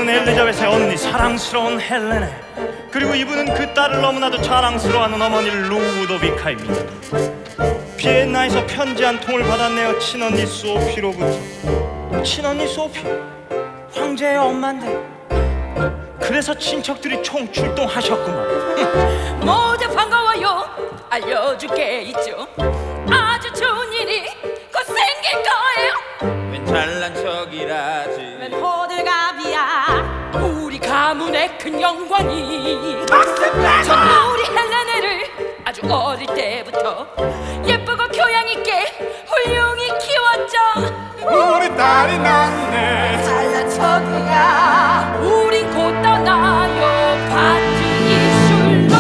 이분은 엘리자벳의 언니 사랑스러운 헬레네. 그리고 이분은 그 딸을 너무나도 자랑스러워하는 어머니 루도비카입니다. 비엔나에서 편지 한 통을 받았네요. 친언니 소피로부터. 친언니 소피? 황제의 엄마인데. 그래서 친척들이 총 출동하셨구만. 모두 반가워요. 알려줄 게 있죠. 아주 좋은 일이 곧 생길 거예요. 웬 잘난 척이라지. 웬 호들갑이야. 우리 가문의 큰 영광이. 전 우리 헬레네를 아주 어릴 때부터 예쁘고 교양 있게 훌륭히 키웠죠. 우리 딸이 낳네. 잘난 척이야. 우린 곧 떠나요. 파티 이슐로.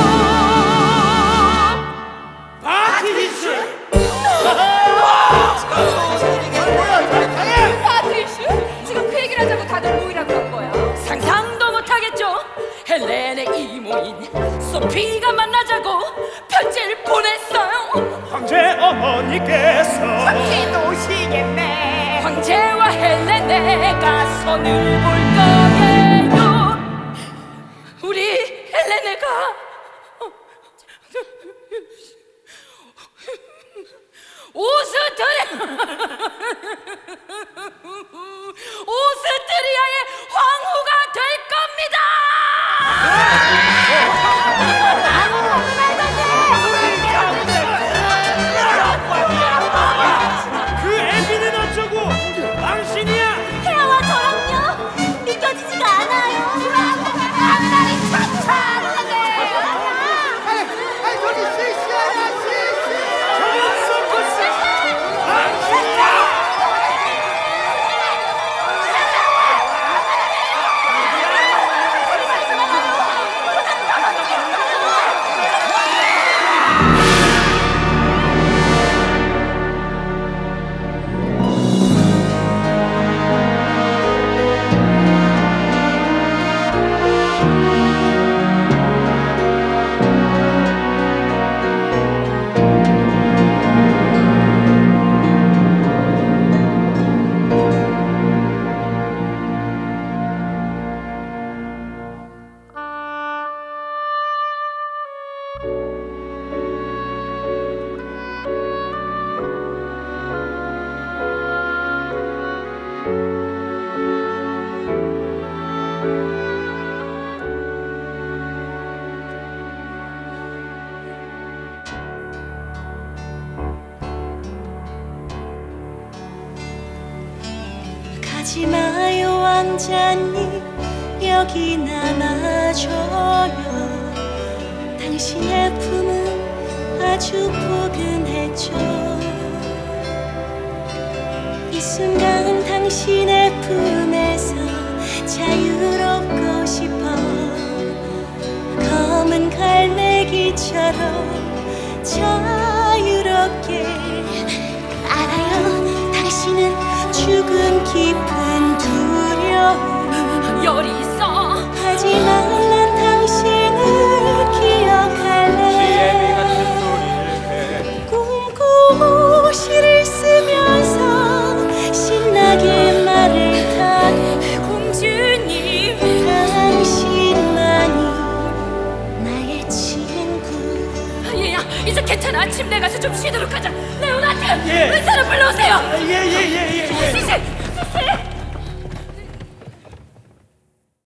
파티 이슈! 파티 이슈? 지금 그 얘기를 하자고 다들 모이라 그런 거야. 상상도 못하겠죠. 헬렌의 이모인 소피가 만나자고 편지를 보냈어요. 황제 어머니께서 오시겠네. 황제와 헬레네가 손을 볼 거예요. 우리 헬레네가 오스트리아의 황후가 될 겁니다. 그 애비는 어쩌고 당신이야! 혜아와 저랑요? 믿겨지지가 않아요. 앞날이 찬찬하네. 아이 저기 시시하냐 시시. 가지 마요 왕자님, 여기 남아줘요. 당신의 품은 아주 포근했죠. 이 순간 당신의 품에서 자유롭고 싶어. 검은 갈매기처럼 자유롭게. 알아요, 당신은 죽은 깊은 두려움 열이 있어. 하지만 난 당신을 기억할래. 꿈꾸고 시를 쓰면서 신나게 말을 타네. 공주님, 당신만이 나의 친구. 얘야, 이제 괜찮아. 침대 가서 좀 쉬도록 하자. 레오나트, 예. 의사를 불러오세요. 예예예예. 시시,